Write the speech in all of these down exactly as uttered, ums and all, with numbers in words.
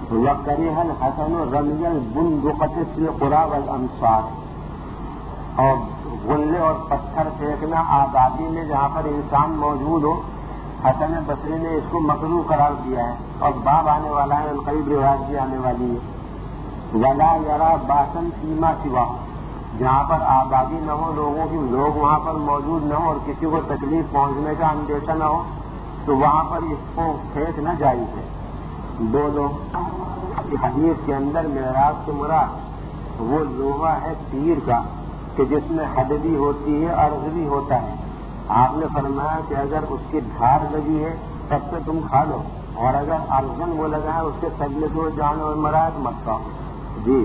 وَكَرِهَ الْحَسَنُ رَمْيَ الْبُنْدُقَةِ فِي الْقُرَى وَالْأَمْصَارِ، اور غلے اور پتھر پھینکنا آبادی میں جہاں پر انسان موجود ہو، حسن بصری نے اس کو مکروہ قرار دیا ہے، اور باب آنے والا ہے، قریب روایت بھی آنے والی ہے۔ وَلَا يَرَى بَاسًا فِيمَا سِوَاهُ، جہاں پر آبادی نہ ہو، لوگوں کی لوگ وہاں پر موجود نہ ہو اور کسی کو تکلیف پہنچنے کا اندیشہ نہ ہو، تو وہاں پر اس کو پھینکنا جائز ہے۔ دو لوگ حدیث کے اندر معراج سے مراد وہ لوہا ہے تیر کا کہ جس میں حد بھی ہوتی ہے، عرض بھی ہوتا ہے۔ آپ نے فرمایا کہ اگر اس کی دھار لگی ہے تب سے تم کھا لو، اور اگر ارجن وہ لگا ہے اس کے سبلے کو جان اور مراد مت کھاؤ۔ جی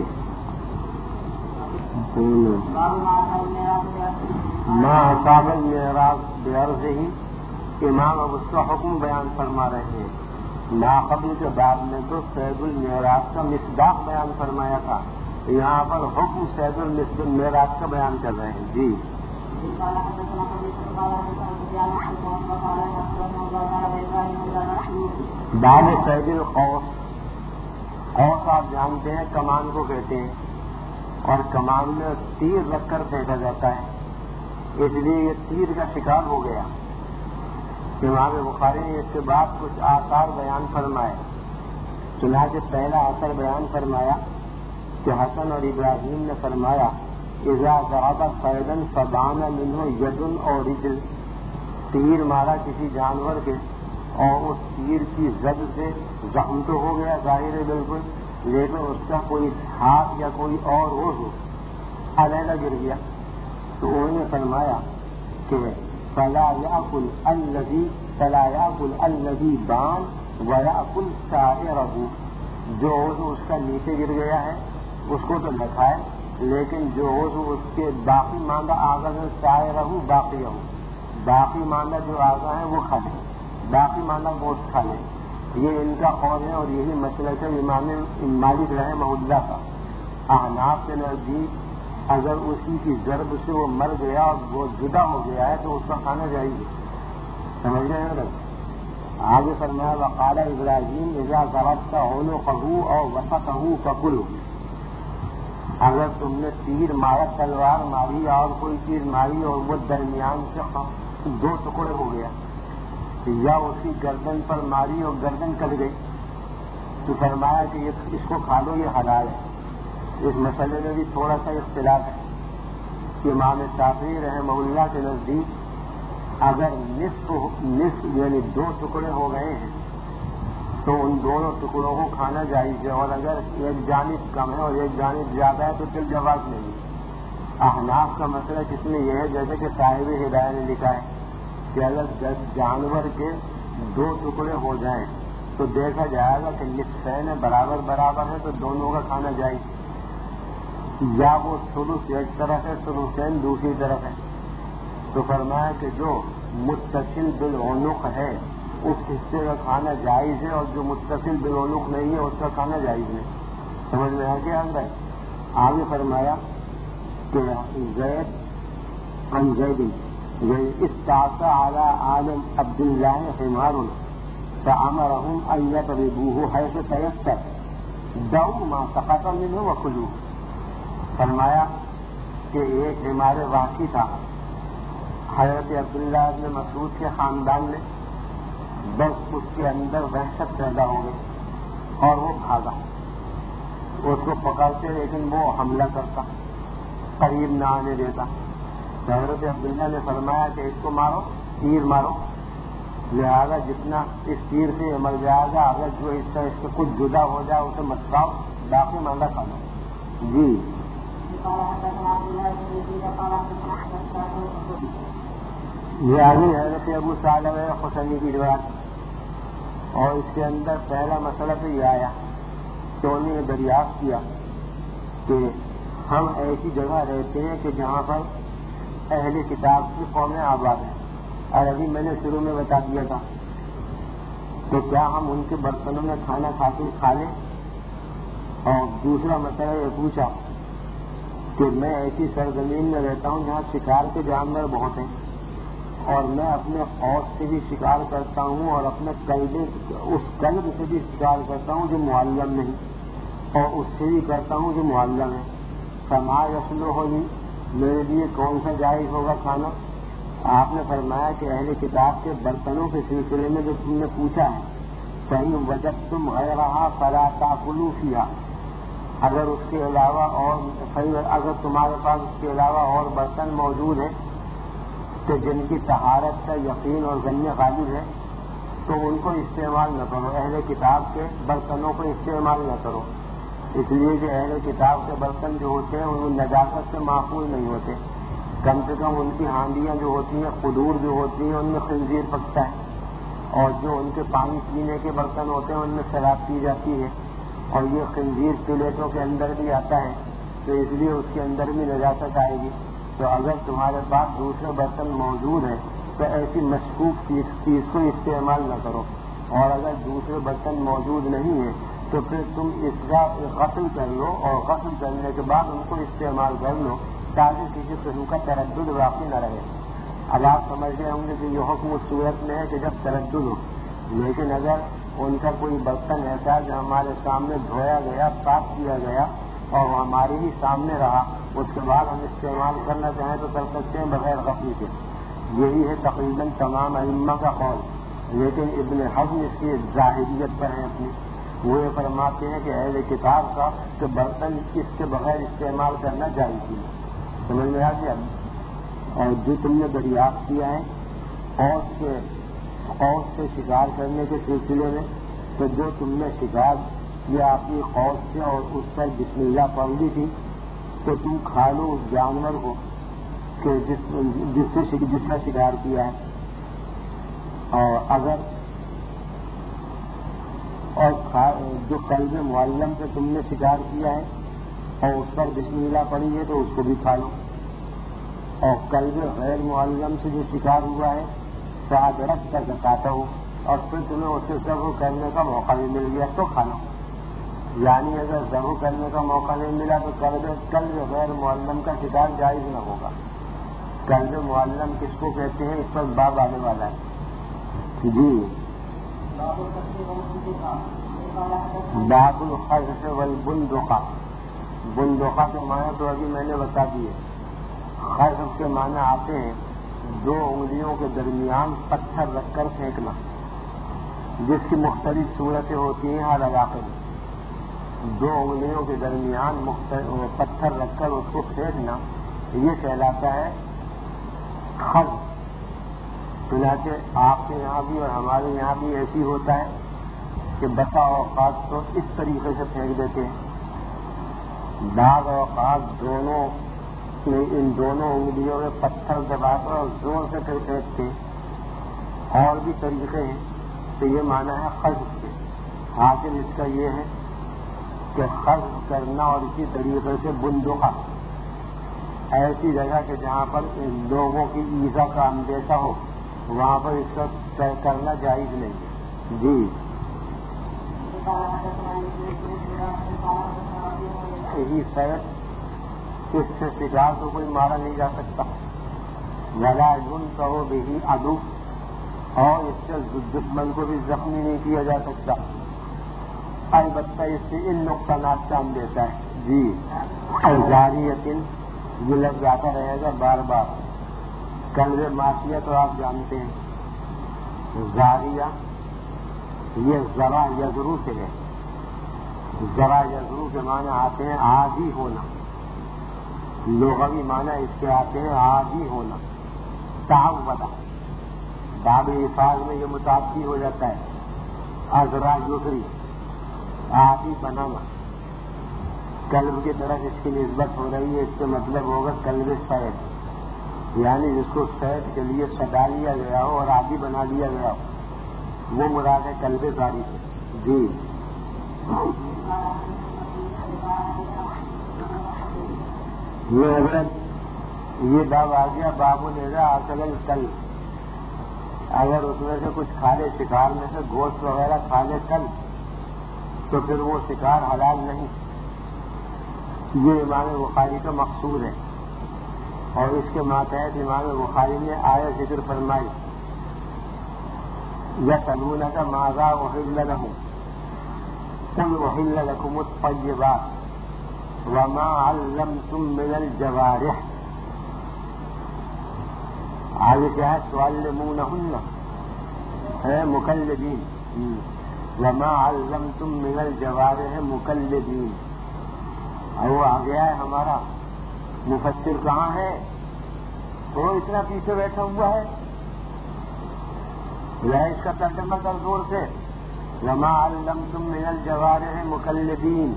ماں اصاب المعراج بعرض ہی، امام اب اس کا حکم بیان فرما رہے ہیں۔ ناقبل کے بعد میں تو سید المعراج کا مصداق بیان فرمایا تھا، یہاں پر حکم سید المعراج کا بیان کر رہے ہیں۔ جی باب سید القوس، قوس آپ جانتے ہیں کمان کو کہتے ہیں، اور کمان میں تیر رکھ کر پھینکا جاتا ہے، اس لیے یہ تیر کا شکار ہو گیا۔ امام بخاری نے اس کے بعد کچھ آثار بیان فرمائے، چنانچہ پہلا اثر بیان فرمایا کہ حسن اور ابراہیم نے فرمایا اذا ضرب صیدا فبان منه ید اور رجل، تیر مارا کسی جانور کے اور اس تیر کی زد سے زخم تو ہو گیا ظاہر ہے بالکل، لیکن اس کا کوئی ہاتھ یا کوئی اور عضو علیحدہ گر گیا، تو انہوں نے فرمایا کہ فلا یأکل الذی فلا یأکل الذی بان ویأکل سائرہ، جو عضو اس کا نیچے گر گیا ہے اس کو تو نہ کھائے، لیکن جو عضو اس کے باقی ماندہ اعضاء میں سائرہ باقی ہو، باقی ماندہ جو اعضاء ہیں وہ کھا لیں، باقی ماندہ گوشت کھا لیں۔ یہ ان کا قول ہے، اور یہی مسلک ہے امام مالک رحمہ اللہ کا۔ احناف کے نزدیک اگر اسی کی ضرب سے وہ مر گیا اور وہ جدا ہو گیا ہے تو اس کا کھانا جائز ہے، سمجھ رہے ہیں؟ آگے فرمایا وقال ابراہیم اذا ضربت عنقہ او وسطہ فکلہ، اگر تم نے تیر مارا، تلوار ماری اور کوئی تیر ماری اور وہ درمیان سے دو ٹکڑے ہو گیا، یا اس کی گردن پر ماری اور گردن کٹ گئی، تو فرمایا کہ اس کو کھا لو، یہ حلال ہے۔ اس مسئلے میں بھی تھوڑا سا اختلاف ہے کہ امام شافعی رحمہ اللہ کے نزدیک اگر نصف نصف یعنی دو ٹکڑے ہو گئے ہیں تو ان دونوں ٹکڑوں کو کھانا جائز ہے، اور اگر ایک جانب کم ہے اور ایک جانب زیادہ ہے تو پھر جواز نہیں۔ احناف کا مسئلہ کس میں یہ ہے، جیسے کہ صاحب ہدایہ نے لکھا ہے کہ اگر جانور کے دو ٹکڑے ہو جائیں تو دیکھا جائے گا کہ نصفین برابر برابر ہے تو دونوں کا کھانا جائز، یا وہ ثلث ایک طرف ہے ثلثین دوسری طرف ہے، تو فرمایا کہ جو متصل بالعنق ہے اس حصے کا کھانا جائز ہے، اور جو متصل بالعنق نہیں ہے اس کا کھانا جائز نہیں۔ سمجھ میں آ گیا اندر؟ آگے فرمایا کہ زید عن زید استعصى على عالم عبد الله حمار فأمرهم أن يضربوه حيث تيسر دعوا ما سقط منه وكلوه، فرمایا کہ ایک حمار واقعی تھا حضرت عبداللہ ابن مسعود کے خاندان میں، بس اس کے اندر وحشت پیدا ہو گئی اور وہ بھاگا، اس کو پکڑتے لیکن وہ حملہ کرتا، قریب نہ آنے دیتا۔ حضرت عبداللہ نے فرمایا کہ اس کو مارو، تیر مارو، لہذا جتنا اس تیر سے یہ مر جائے گا، اگر جو حصہ اس سے کچھ جدا ہو جائے اسے مت کھاؤ، باقی ماندہ کھا لو۔ جی یہ آگے حضرت ابو ثعلبہ خشنی کی روایت، اور اس کے اندر پہلا مسئلہ تو یہ آیا کہ انہوں نے دریافت کیا کہ ہم ایسی جگہ رہتے ہیں کہ جہاں پر اہل کتاب کی قومیں آباد ہیں، اور ابھی میں نے شروع میں بتا دیا تھا، تو کیا ہم ان کے برتنوں میں کھانا کھاتے کھا لیں؟ اور دوسرا مسئلہ یہ پوچھا کہ میں ایسی سرزمین میں رہتا ہوں جہاں شکار کے جانور بہت ہیں، اور میں اپنے قوس سے بھی شکار کرتا ہوں اور اپنے کلب اس کلب سے بھی شکار کرتا ہوں جو معلم نہیں، اور اس سے بھی کرتا ہوں جو معلم ہے۔ فما یسلو ہوگی، میرے لیے کون سا جائز ہوگا کھانا؟ آپ نے فرمایا کہ اہل کتاب کے برتنوں کے سلسلے میں جو تم نے پوچھا ہے، صحیح وجب تم غیرہا فلا تاکلوا فیہا، اگر اس کے علاوہ اور صحیح اگر تمہارے پاس اس کے علاوہ اور برتن موجود ہیں کہ جن کی طہارت کا یقین اور ظن غالب ہے تو ان کو استعمال نہ کرو، اہل کتاب کے برتنوں کو استعمال نہ کرو، اس لیے کہ اہل کتاب کے برتن جو ہوتے ہیں وہ نجاست سے محفوظ نہیں ہوتے، کم سے کم ان کی ہانڈیاں جو ہوتی ہیں، قدور جو ہوتی ہیں، ان میں خنزیر پکتا ہے، اور جو ان کے پانی پینے کے برتن ہوتے ہیں ان میں شراب پی جاتی ہے، اور یہ خنزیر پلیٹوں کے اندر بھی آتا ہے، تو اس لیے اس کے اندر بھی نجاست آئے گی۔ تو اگر تمہارے پاس دوسرے برتن موجود ہیں تو ایسی مشکوک چیز چیز کو استعمال نہ کرو، اور اگر دوسرے برتن موجود نہیں ہیں تو پھر تم اس کا غسل کر لو، اور غسل کرنے کے بعد ان کو استعمال کر لو تاکہ کسی قسم کا تردد باقی نہ رہے۔ اب آپ سمجھ رہے ہوں گے کہ یہ حکم اس صورت میں ہے کہ جب تردد ہو، لیکن اگر ان کا کوئی برتن ایسا جو ہمارے سامنے دھویا گیا، صاف کیا گیا اور وہ ہمارے ہی سامنے رہا، اس کے بعد ہم استعمال کرنا چاہیں تو کر سکتے ہیں بغیر غسل کے۔ یہی ہے تقریباً تمام ائمہ کا قول، لیکن ابن حزم اس کی ظاہریت پر ہے اپنی، وہ یہ فرماتے ہیں کہ اہل کتاب کا کہ برتن اس کے بغیر استعمال کرنا جائز ہے۔ سمجھ میں آ گیا؟ اور جو تم نے دریافت کیا ہے قوس سے قوس سے شکار کرنے کے سلسلے میں، تو جو تم نے شکار کیا اپنی قوس سے اور اس پر بسم اللہ پڑھ لی تھی، تو تم کھا لو اس جانور کو کہ جس جس سے جس کا شکار کیا ہے، اور اگر اور جو قلب معلم سے تم نے شکار کیا ہے اور اس پر بسم اللہ پڑھی ہے تو اس کو بھی کھا لو، اور قلب غیر معلم سے جو شکار ہوا ہے ساتھ رکھ کر کھاتا ہو اور پھر تمہیں اسے ذبح کرنے کا موقع بھی مل گیا تو کھا لو۔ یعنی اگر ذبح کرنے کا موقع نہیں ملا تو قلب قلب غیر معلم کا شکار جائز نہ ہوگا۔ قلب معلم کس کو کہتے ہیں اس پر باب آنے والا ہے جی۔ باب الخزف والبندقہ، بندقہ کے معنی تو ابھی میں نے بتا دیے۔ خزف کے معنی آتے ہیں دو انگلیوں کے درمیان پتھر رکھ کر پھینکنا، جس کی مختلف صورتیں ہوتی ہیں ہر علاقے میں۔ دو انگلیوں کے درمیان مختلف پتھر رکھ کر اس کو پھینکنا، یہ کہلاتا ہے خزف۔ چنانچہ آپ کے یہاں بھی اور ہمارے یہاں بھی ایسی ہوتا ہے کہ بسا اوقات تو اس طریقے سے پھینک دیتے ہیں، بعض اوقات دونوں ان دونوں انگلیوں میں پتھر دبا کر اور زور سے پھر پھینکتے ہیں، اور بھی طریقے ہیں، تو یہ معنی ہے خزف کے۔ حاصل اس کا یہ ہے کہ خزف کرنا اور اسی طریقے سے بندقہ، ایسی جگہ کہ جہاں پر ان لوگوں کی ایذا کا اندیشہ ہو وہاں پر اس کا کرنا جائز نہیں ہے جی۔ یہی صحت اس سے شکار تو کوئی مارا نہیں جا سکتا، ولا ينصر به عدو، اور اس سے دشمن کو بھی زخمی نہیں کیا جا سکتا، البتہ اس سے ان نقصانات کا اندیشہ ہے جی۔ جاریۃ یہ لفظ آتا رہے گا بار بار۔ قلب معصیہ تو آپ جانتے ہیں، زاریہ یہ ذرا یزرو سے ہے، ذرا یزرو کے معنی آتے ہیں عادی ہونا، لغوی معنی اس کے آتے ہیں عادی ہونا، تعودہ، باب الفاظ میں یہ متعدی ہو جاتا ہے، ازرا یزری عادی بنانا، قلب کی طرف اس کی نسبت ہو رہی ہے، اس کا مطلب ہوگا قلب سید، یعنی جس کو سید کے لیے سجا لیا گیا ہو اور عادی بنا لیا گیا ہو، وہ مراد ہے قلب زاری سے جی۔ یہ حضرت یہ باب آ گیا باب الرا اصل القلب، اگر اس میں سے کچھ کھا لے، شکار میں سے گوشت وغیرہ کھا لے کل، تو پھر وہ شکار حلال نہیں، یہ امام بخاری کا مقصود ہے۔ اور اس کے ماتحت امام بخاری نے آیت ذکر فرمائی یسألونک ماذا احل لهم قل احل لكم الطیبات وما علمتم من الجوارح. آگے کیا ہے؟ تعلمونہن ہے مکلبین وما علمتم من الجوارح مکلبین. اور وہ آ گیا ہے ہمارا مفسر کہاں ہے؟ وہ اتنا پیچھے بیٹھا ہوا ہے. اس کا ترجمہ کر زور سے وما علمتم من الجوارح مکلبین.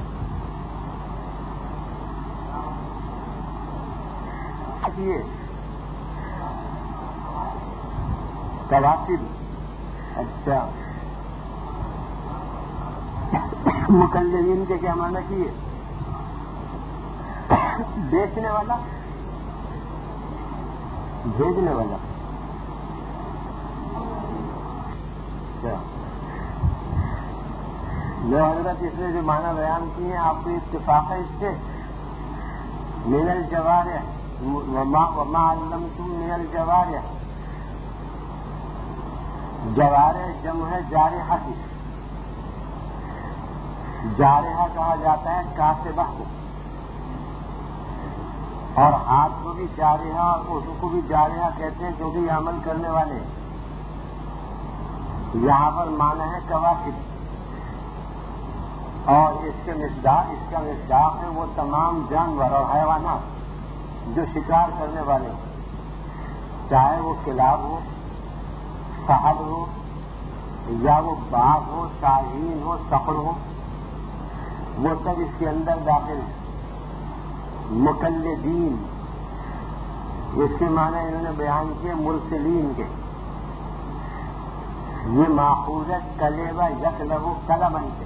کواکب. اچھا مکلبین کے کیا معنی کیے؟ بیچنے والا بھیجنے والا. جو حضرت اس نے جو معنی بیان کیے ہیں آپ کو اتفاق ہے اس سے. من الجوارح وما علمتم من الجوارح. جوارح جمع ہے جارحہ کی. جارحہ کہا جاتا ہے کاسبہ کو, اور ہاتھ کو بھی جارحہ اور اس کو بھی جارحہ کہتے ہیں جو بھی عمل کرنے والے. یہاں پر معنی ہے کواکب, اور اس کے مصداق اس کا مصداق ہے وہ تمام جانور اور حیوانات جو شکار کرنے والے, چاہے وہ کلاب ہو, صحب ہو, یا وہ باغ ہو, شاہین ہو, صقر ہو, وہ سب اس کے اندر داخل ہیں. مکلبین اس کے معنی انہوں نے بیان کیے مرسلین کے. یہ ماخوذ ہے کلیبہ یکلب کلبن سے.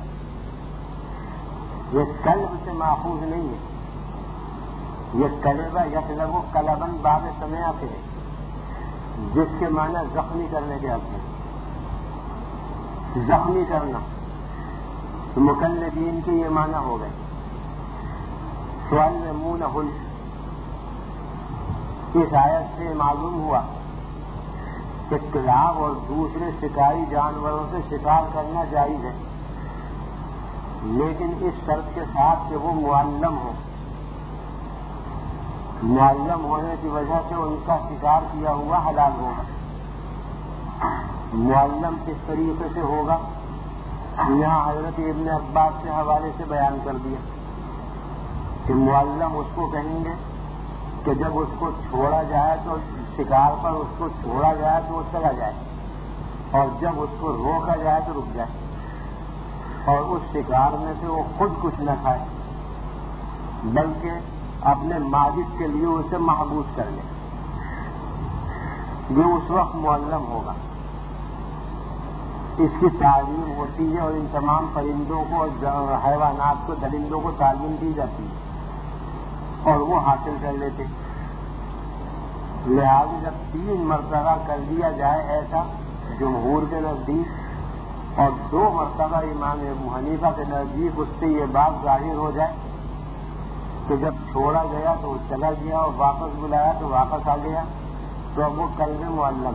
یہ کلب سے ماخوذ نہیں ہے, یہ کلیبہ یکلب کلبن باب سمیا سے ہے, جس کے معنی زخمی کرنے کے آتے ہیں. زخمی کرنا. مکلبین کے یہ معنی ہو گئے. تعلمونہن, اس آیت سے معلوم ہوا کہ کلاب اور دوسرے شکاری جانوروں سے شکار کرنا جائز ہے, لیکن اس شرط کے ساتھ کہ وہ معلم ہو. معلم ہونے کی وجہ سے ان کا شکار کیا ہوا حلال ہوگا. معلم کس طریقے سے ہوگا یہاں حضرت ابن عباس کے حوالے سے بیان کر دیا کہ معلم اس کو کہیں گے کہ جب اس کو چھوڑا جائے تو شکار پر اس کو چھوڑا جائے تو وہ چلا جائے, اور جب اس کو روکا جائے تو رک جائے, اور اس شکار میں سے وہ خود کچھ نہ کھائے بلکہ اپنے مالک کے لیے اسے محبوس کر لے. یہ اس وقت معلم ہوگا. اس کی تعلیم ہوتی ہے, اور ان تمام پرندوں کو اور حیوانات کو, درندوں کو تعلیم دی جاتی ہے اور وہ حاصل کر لیتے. لہٰذا جب تین مرتبہ کر دیا جائے ایسا جمہور کے نزدیک, اور دو مرتبہ امام ابو حنیفہ کے نزدیک اس سے یہ بات ظاہر ہو جائے کہ جب چھوڑا گیا تو وہ چلا گیا, اور واپس بلایا تو واپس آ گیا, تو اب وہ کلب معلم,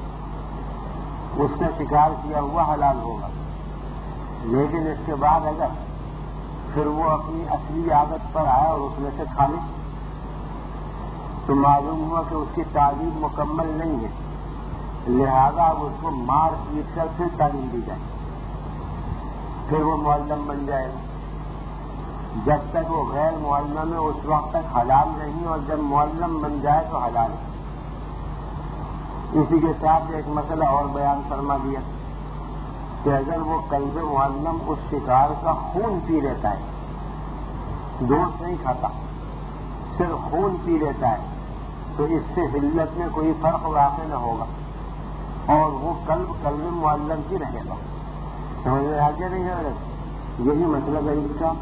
اس کا شکار کیا ہوا حلال ہوگا. لیکن اس کے بعد اگر پھر وہ اپنی اصلی عادت پر آیا اور اس میں سے کھا لے تو معلوم ہوا کہ اس کی تعلیم مکمل نہیں ہے, لہذا اب اس کو مار پیٹ کر پھر تعلیم دی جائے, پھر وہ معلم بن جائے گا. جب تک وہ غیر معلم ہے اس وقت تک حلال نہیں, اور جب معلم بن جائے تو حلال ہے. اسی کے ساتھ ایک مسئلہ اور بیان فرما دیا کہ اگر وہ کلب معلم اس شکار کا خون پی لیتا ہے, گوشت نہیں کھاتا, صرف خون پی لیتا ہے, تو اس سے حلت میں کوئی فرق واقع نہ ہوگا, اور وہ کلب کلب معلم ہی رہے گا. سمجھ میں آگے نہیں ہے؟ یہی مطلب ہے اس کا.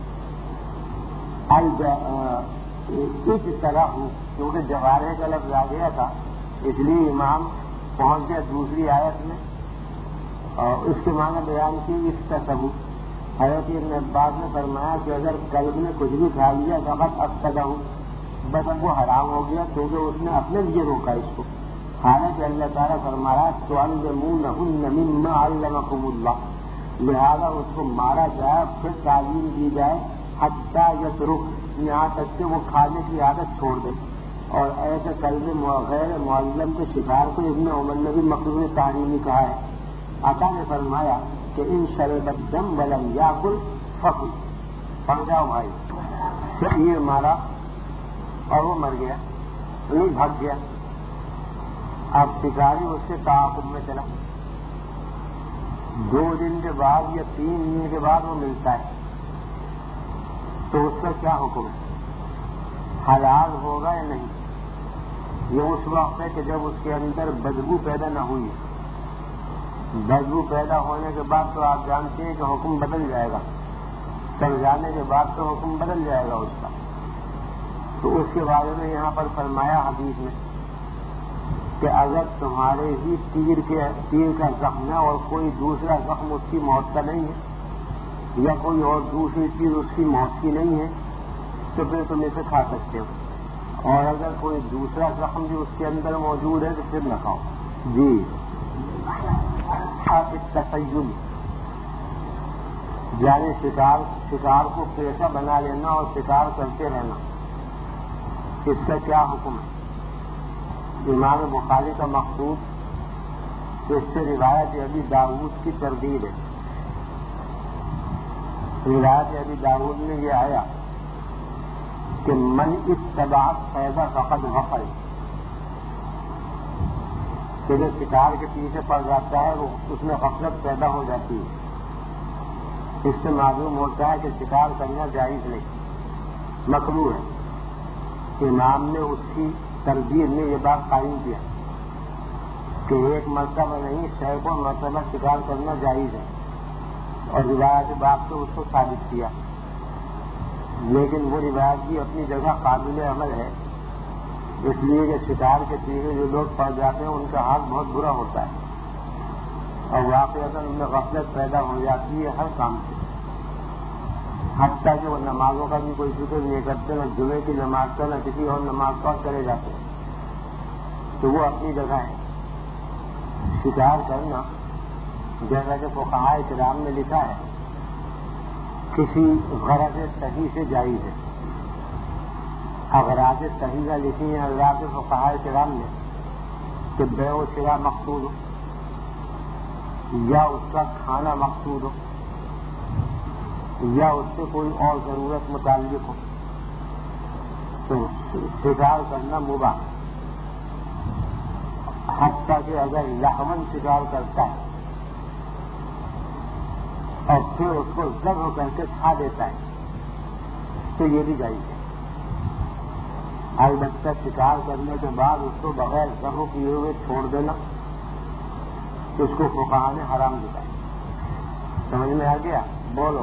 اس طرح ہوں کیونکہ جوارح کا لفظ آ گیا تھا, اس لیے امام پہنچ گیا دوسری آیت میں, اور اس کے معنی بیان کی اس کا ثبوت. حضرت ابن عباس نے فرمایا کہ اگر قلب نے کچھ بھی کھا لیا فقط افسدہ ہوں, بس اب وہ حرام ہو گیا کیونکہ اس نے اپنے لیے روکا اس کو. حالانکہ اللہ تعالیٰ فرمایا تُعَلِّمُونَهُنَّ مِمَّا عَلَّمَكُمُ اللَّهُ، لہذا اس کو مارا جائے پھر تعلیم دی جائے حتیٰ یترک، یہاں تک کہ وہ کھانے کی عادت چھوڑ دے. اور ایسے قلب غیر معلم کے شکار کو ابن عمر نے بھی مکروہ تحریمی کہا ہے. آقا نے فرمایا کہ ان شرب الدم ولم یاکل فکل، پڑ جاؤ بھائی. یہ مارا اور وہ مر گیا، نہیں بھاگ گیا. اب شکاری اس سے تعاقب میں چلا، دو دن کے بعد یا تین دن کے بعد وہ ملتا ہے، تو اس کا کیا حکم ہے؟ حلال ہوگا یا نہیں؟ یہ اس وقت ہے کہ جب اس کے اندر بدبو پیدا نہ ہوئی. بدبو پیدا ہونے کے بعد تو آپ جانتے ہیں کہ حکم بدل جائے گا، چل جانے کے بعد تو حکم بدل جائے گا اس کا. تو اس کے بارے میں یہاں پر فرمایا حدیث میں کہ اگر تمہارے ہی تیر کے تیر کا زخم ہے اور کوئی دوسرا زخم اس کی موت کا نہیں ہے، یا کوئی اور دوسری چیز اس کی موت کی نہیں ہے، تو پھر تم اسے کھا سکتے ہو. اور اگر کوئی دوسرا زخم بھی اس کے اندر موجود ہے تو پھر نہ کھاؤ. جی تسیم، یعنی شکار شکار کو پیشہ بنا لینا اور شکار کرتے رہنا، اس کا کیا حکم ہے؟ امام بخاری کا مقصود اس سے روایت ابی داؤد کی تردید ہے. روایت ابی داؤد میں یہ آیا کہ من اتبع فیضا فقد غفل، کہ جو شکار کے پیچھے پڑ جاتا ہے وہ اس میں غفلت پیدا ہو جاتی ہے. اس سے معلوم ہوتا ہے کہ شکار کرنا جائز نہیں، مکروہ ہے. امام نے اس کی تردید میں یہ بات قائم کیا کہ ایک مرتبہ نہیں سینکڑوں مرتبہ شکار کرنا جائز ہے، اور روایت بات سے اس کو ثابت کیا. لیکن وہ روایت بھی اپنی جگہ قابل عمل ہے، اس لیے کہ شکار کے پیچھے جو لوگ پڑ جاتے ہیں ان کا حال بہت برا ہوتا ہے، اور واقعات ان میں غفلت پیدا ہو جاتی ہے ہر کام سے. حتیٰ کہ وہ نمازوں کا بھی کوئی فکر نہیں کرتے، نہ جمعے کی نماز کا نہ کسی اور نماز کا چلے جاتے ہیں. تو وہ اپنی جگہ ہے. شکار کرنا جیسا کہ فقہاء کرام نے لکھا ہے کسی غرض صحیح سے جائز ہے. اغراض صحیح لکھی ہیں حضرات فقہاء کرام نے کہ بیع و شراء مقصود ہو، یا اس کا کھانا مقصود ہو، یا اس سے کوئی اور ضرورت متعلق ہو، تو شکار کرنا مباح. حتیٰ کہ اگر لہون شکار کرتا ہے اور پھر اس کو ذبح کر کے کھا دیتا ہے تو یہ بھی جائز ہے. البتہ شکار کرنے کے بعد اس کو بغیر ذبح کیے ہوئے چھوڑ دینا تو اس کو فقہاء نے حرام دیا. سمجھ میں آ گیا؟ بولو.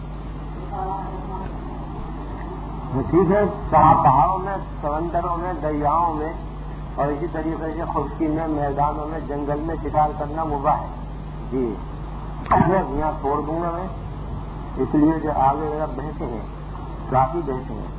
ٹھیک ہے. پہاڑوں میں، سمندروں میں، دریاؤں میں اور اسی طریقے سے خشکی میں، میدانوں میں، جنگل میں شکار کرنا مباح ہے. جی یہاں چھوڑ دوں گا میں، اس لیے جو آگے میرا بحثیں ہیں، کافی بحثیں ہیں.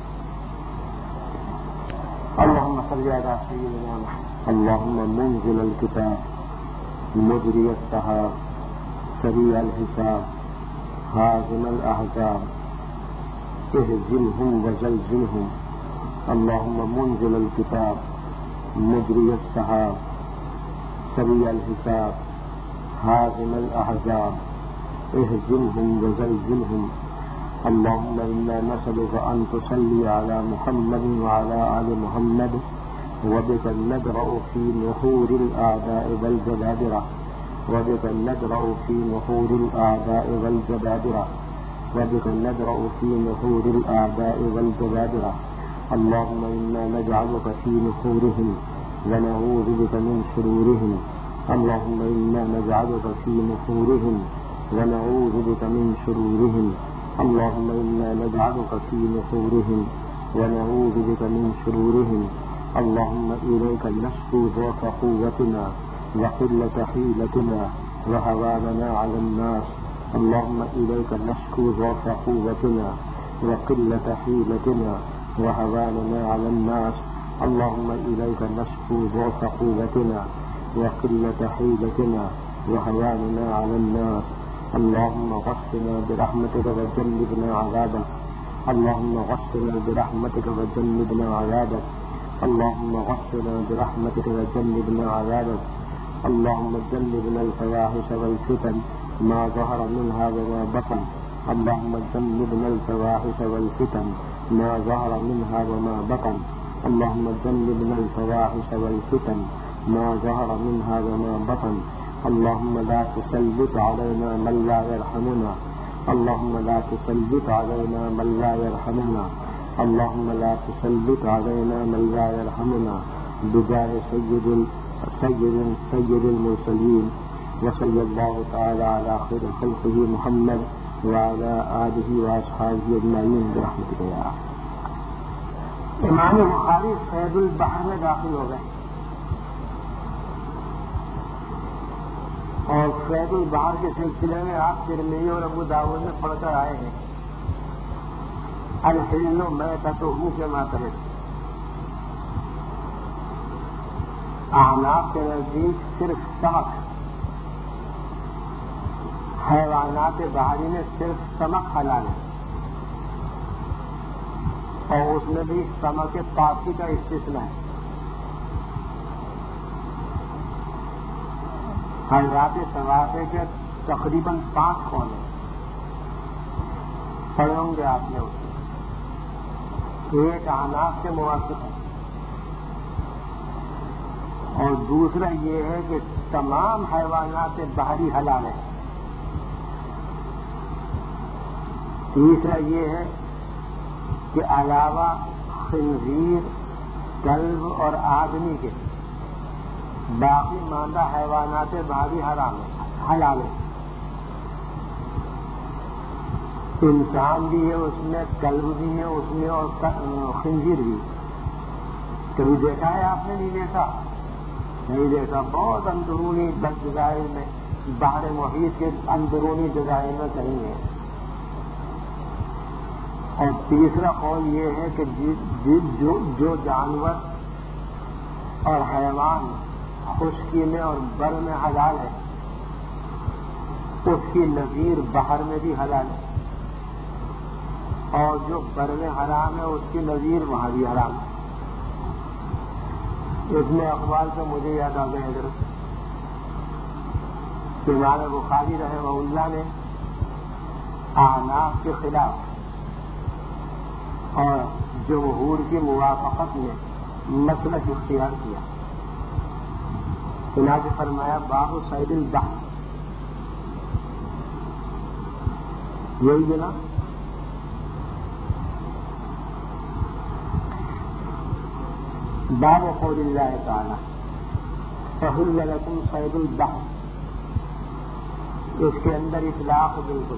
اللهم صل على سيدنا محمد. اللهم منزل الكتاب مجري السحاب سريع الحساب هازم الاحزاب اهزمهم وزلزلهم. اللهم منزل الكتاب مجري السحاب سريع الحساب هازم الاحزاب اهزمهم وزلزلهم. اللهم إنا نسألك أن تصلي على محمد وعلى آل محمد وبك ندرأ في نحور الأعداء والجبابرة وبك ندرأ في نحور الأعداء والجبابرة وبك ندرأ في نحور الأعداء والجبابرة. اللهم إنا نجعلك في نحورهم ونعوذ بك من شرورهم. اللهم إنا نجعلك في نحورهم ونعوذ بك من شرورهم. اللهم إنا نجعلك في نحورهم ونعوذ بك من شرورهم. اللهم إليك نشكو ضعف قوتنا وقلة حيلتنا وهواننا على الناس. اللهم إليك نشكو ضعف قوتنا وقلة حيلتنا وهواننا على الناس. اللهم إليك نشكو ضعف قوتنا وقلة حيلتنا وهواننا على الناس. اللهم غشنا برحمتك وجنبنا عذابك. اللهم غشنا برحمتك وجنبنا عذابك. اللهم غشنا برحمتك وجنبنا عذابك. اللهم جنبنا الفواحش والفتن ما ظهر منها وما بطن. اللهم جنبنا الفواحش والفتن ما ظهر منها وما بطن. اللهم جنبنا الفواحش والفتن ما ظهر منها وما بطن. اللهم لا تسلط علينا من لا يرحمنا. اللهم لا تسلط علينا من لا يرحمنا. اللهم لا تسلط علينا من لا يرحمنا. بجاه سيد سيد سيد المرسلين وصلى الله تعالى على خير خلقه محمد وعلى آله وأصحابه أجمعين برحمتك يا أرحم. امام بخاری فیض البحر میں داخل ہو گئے اور فیض البحر کے سلسلے میں آپ ترمذی اور ابو داؤد میں پڑھ کر آئے ہیں الحل میتتہ کے ماترے. احناف کے نزدیک صرف سمک، حیوانات بحری میں صرف سمک حلال ہے اور اس میں بھی سمک پاکی کا استثناء ہے. حضرات ثوابے کے تقریباً پانچ قول ہیں، پڑھے ہوں گے آپ نے اس میں. ایک احناف کے موافق ہے اور دوسرا یہ ہے کہ تمام حیوانات بحری حلال ہیں. تیسرا یہ ہے کہ علاوہ خنزیر، کلب اور آدمی کے باقی ماندہ حیوانات بحری حرام ہیں، حلال ہیں. انسان بھی ہے اس میں، کلب بھی ہے اس میں اور خنزیر بھی. کبھی دیکھا ہے آپ نے؟ نہیں دیکھا؟ نہیں دیکھا. بہت اندرونی جزائر میں، بحر محیط کے اندرونی جزائر میں کہیں ہے. اور تیسرا قول یہ ہے کہ جو جو جانور اور حیوان خشکی میں اور بر میں حلال ہے اس کی نظیر بحر میں بھی حلال ہے، اور جو بر میں حرام ہے اس کی نظیر وہاں بھی حرام ہے. اس میں اقبال سے مجھے یاد آ گئے حضرت امام بخاری رحمہ اللہ نے احناف کے خلاف اور جمہور کی موافقت میں مسلک اختیار کیا. چنانچہ فرمایا باب صید البحر، یہی جنا باب قول اللہ تعالی فحل لکم صید البحر. اس کے اندر اطلاق بالکل،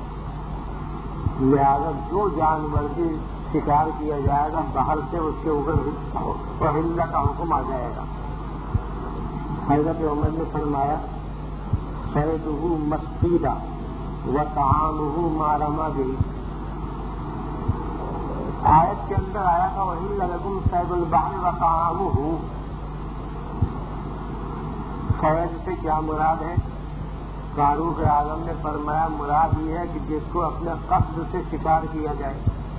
لہذا جو جانور بھی شکار کیا جائے گا باہر سے اس کے اوپر فحل کا حکم آ جائے گا. حضرت عمر نے فرمایا صیدہ مصیدہ وطعامہ ما رمی بہ. آیت کے اندر آیا تھا وحل لکم صید البحر وطعامہ. صید سے کیا مراد ہے؟ فاروق اعظم نے فرمایا مراد یہ ہے کہ جس کو اپنے قصد سے شکار کیا جائے،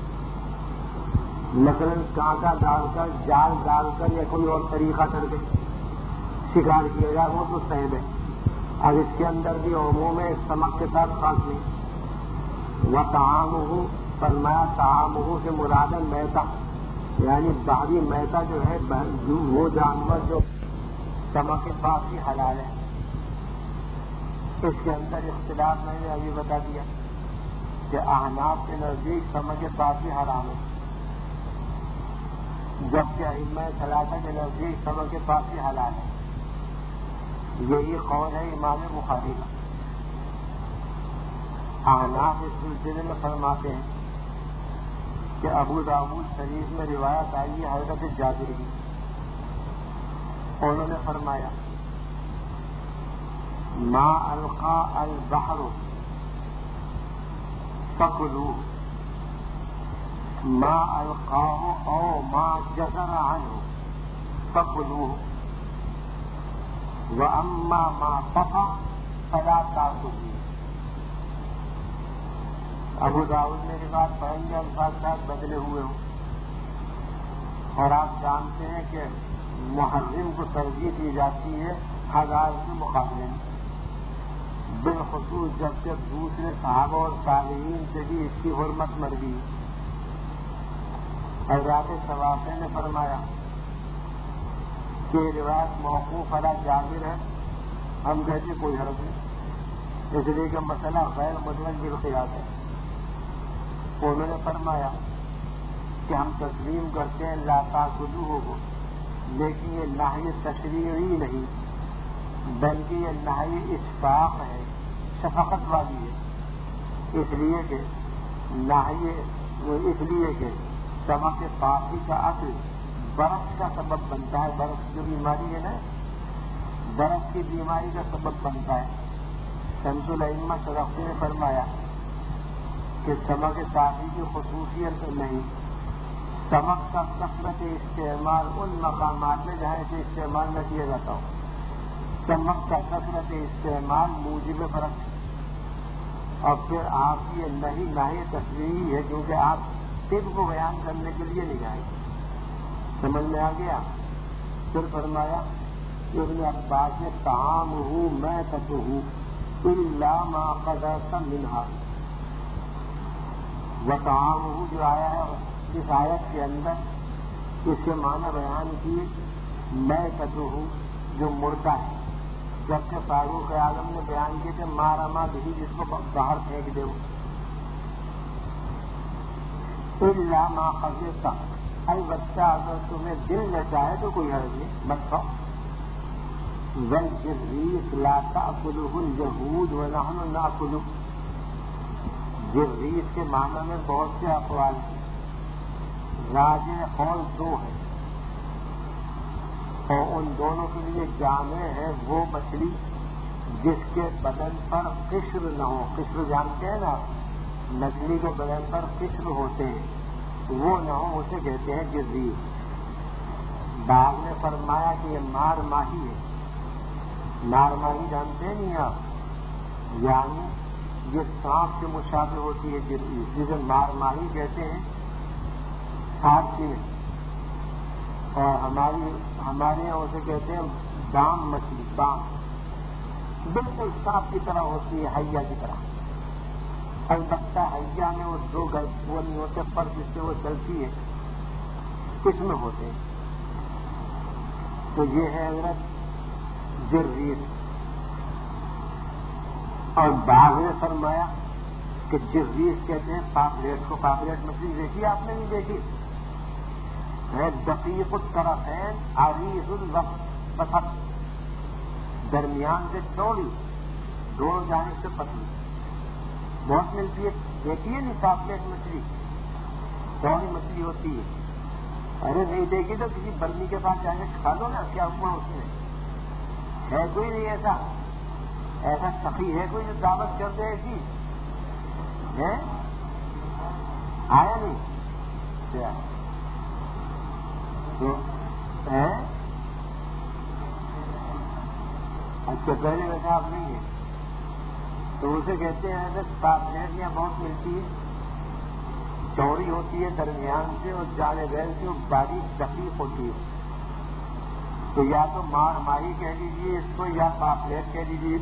مثلا کانٹا ڈال کر، جال ڈال کر یا کوئی اور طریقہ کر کے شکار کیا جائے، وہ تو صید ہے. اب اس کے اندر بھی عموم ہے سمک کے ساتھ خاص نہیں. وطعامہ فرمایا طعامہ سے مراد ہے میتا، یعنی بحری میتا جو ہے وہ جانور جو سمک کے پاس ہی حلال ہے. اس کے اندر اختلاف میں نے ابھی بتا دیا کہ احناف کے نزدیک سمک کے پاس ہی حرام ہے، جبکہ ائمہ ثلاثہ کے نزدیک سمک کے پاس ہی حلال ہے. یہی قول ہے امام بخاری کا. احناف اس سلسلے میں فرماتے ہیں کہ ابو داؤد شریف میں روایت آئی ہے حضرت جابر کی. انہوں نے فرمایا ما القى البحر فكلوا ما القاہ او ما جزر عنہ فکلوہ واما ما طفى فلا تاکلوہ. ابو داؤد نے روایت پڑھیں گے الفاظ شاید بدلے ہوئے ہوں. اور آپ جانتے ہیں کہ محرم کو ترجیح دی جاتی ہے ہزار کے مقابلے میں، بالخصوص جب جب دوسرے صحابہ اور تابعین سے بھی اس کی حرمت مر گئی. حضرات ثوابے نے فرمایا کہ روایت موقوف علی جابر ہے. ہم کہتے کوئی حرج نہیں، اس لیے کہ مسئلہ غیر مدرج بالقیاس ہے. انہوں نے فرمایا کہ ہم تسلیم کرتے ہیں لا تاکلوہ کو، لیکن یہ نہی تشریعی نہیں بلکہ یہ نہی اشفاق ہے، شفقت والی ہے. اس لیے کہ نہی اس لیے کہ سمک پاکی کا اصل برف کا سبب بنتا ہے. برف جو بیماری ہے نا، برف کی بیماری کا سبب بنتا ہے. شمس الائمہ شرفتی نے فرمایا کہ سمک پاکی کی خصوصیت نہیں، سمک کا کثرت استعمال ان مقامات میں جہاں اسے استعمال نہ کیا جاتا ہو. سمک کا کثرت استعمال موجب فرق ہے. اور پھر آپ کی یہ نہیں نہ تصریح ہے کیونکہ آپ طب کو بیان کرنے کے لیے نہیں آئے. سمجھ میں آ گیا. پھر فرمایا کہ ابن عباس نے طعام ہوں میں تتو ہوں الا ما قدرت منہا. وہ طعام ہوں جو آیا ہے اس آیت کے اندر اس کے معنی بیان کیے میں تتو ہوں جو مردہ ہے، جبکہ فاروق اعظم نے بیان کیے کہ مارا ماں بھی جس کو باہر پھینک دے. الا ما قدرت، البتہ اگر تمہیں دل نہ چاہے تو کوئی حرج نہیں، مت کھاؤ. والجریس لا تأکلہ اليہود ونحن نأکلہ. جریس کے معنی میں بہت سے اقوال ہیں. راجح قول دو ہے اور ان دونوں کے لیے جامع ہے وہ مچھلی جس کے بدن پر قشر نہ ہو. قشر جانتے ہیں نا، مچھلی کے بدن پر قشر ہوتے ہیں، وہ نہ ہو، اسے کہتے ہیں جریس. بعض نے فرمایا کہ یہ مار ماہی ہے. مار ماہی جانتے نہیں آپ، یعنی یہ سانپ کے مشابہ ہوتی ہے جریس، جسے مار ماہی کہتے ہیں فارسی میں. اور ہماری ہمارے یہاں اسے کہتے ہیں دام مچھلی. دام بالکل سانپ کی طرح ہوتی ہے، حیا کی طرح. البتہ حیا میں وہ دو گل وہ نہیں ہوتے، پر جس سے وہ چلتی ہے اس میں ہوتے ہیں. تو یہ ہے حضرت جریس. اور بعض نے فرمایا کہ جریس کہتے ہیں پاپلیٹ کو. پاپلیٹ مچھلی دیکھی آپ نے؟ نہیں دیکھی ہے. دقیق الطرفین عریض الوسط، درمیان سے چوڑی، دونوں جانب سے پتلی، بہت ملتی ہے. دیکھیے نہیں پاپلیٹ مچھلی، چوڑی مچھلی ہوتی ہے. ارے نہیں دیکھی تو کسی برمی کے پاس جانے کھا لو نا، کیا ہوا اس میں؟ ہے کوئی نہیں ایسا ایسا سخی ہے کوئی جو دعوت کر دے گی؟ ہے آیا نہیں کیا؟ تو ہے اچھا پہلے ویسا آپ نہیں ہے تو اسے کہتے ہیں کہ پاپلیٹیاں بہت ملتی ہے، چوڑی ہوتی ہے درمیان سے اور جانے بیل سے وہ باریک دقیق ہوتی ہے. تو یا تو مار ماہی کہہ لیجیے اس کو یا پاپلیٹ کہہ لیجیے.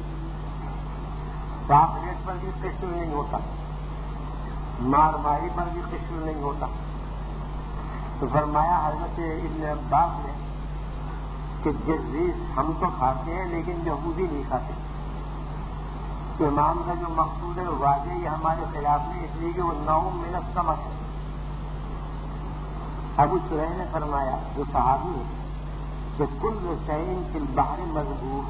پاپلیٹ پر بھی قشر نہیں ہوتا، مار ماہی پر بھی قشر نہیں ہوتا. تو فرمایا حضرت ابن عباس نے کہ جریس ہم تو کھاتے ہیں لیکن یہودی نہیں کھاتے. امام کا جو مقصود ہے واضح یہ ہمارے خلاف نہیں، اس لیے کہ وہ نوم من السمک ہے. ابو شریح نے فرمایا جو صحابی ہے کہ کل شیء فی البحر مذبوح،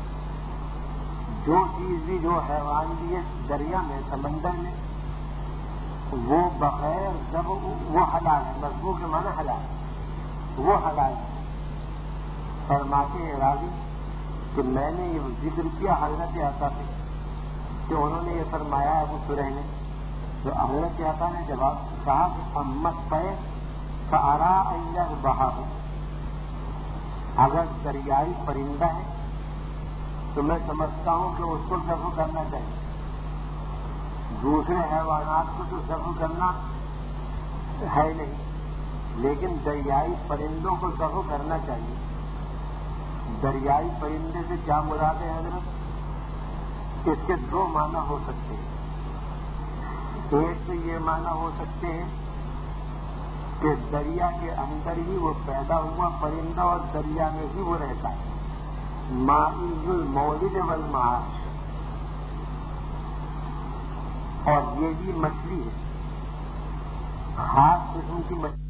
جو چیز بھی جو حیوان بھی ہے دریا میں سمندر میں وہ بغیر جب وہ حلال ہے. مذبوح کے معنی حلال، وہ حلال ہے. فرماتے ہیں راوی کہ میں نے یہ ذکر کیا حضرت عطا سے کہ انہوں نے یہ فرمایا ابو شریح نے تو حضرت عطا نے جواب کہا کہ امت پہ سارا ایندر بہا ہوں، اگر دریائی پرندہ ہے تو میں سمجھتا ہوں کہ اس کو ذبح کرنا چاہیے، دوسرے حیوانات کو تو ذبح کرنا ہے نہیں، لیکن دریائی پرندوں کو ذبح کرنا چاہیے۔ دریائی پرندے سے کیا مراد ہے حضرت؟ اس کے دو معنی ہو سکتے ہیں۔ ایک تو یہ معنی ہو سکتے ہیں کہ دریا کے اندر ہی وہ پیدا ہوا پرندہ اور دریا میں ہی وہ رہتا ہے، مائی المولد والمعاش، اور یہ بھی مچھلی ہے، خاص قسم کی مچھلی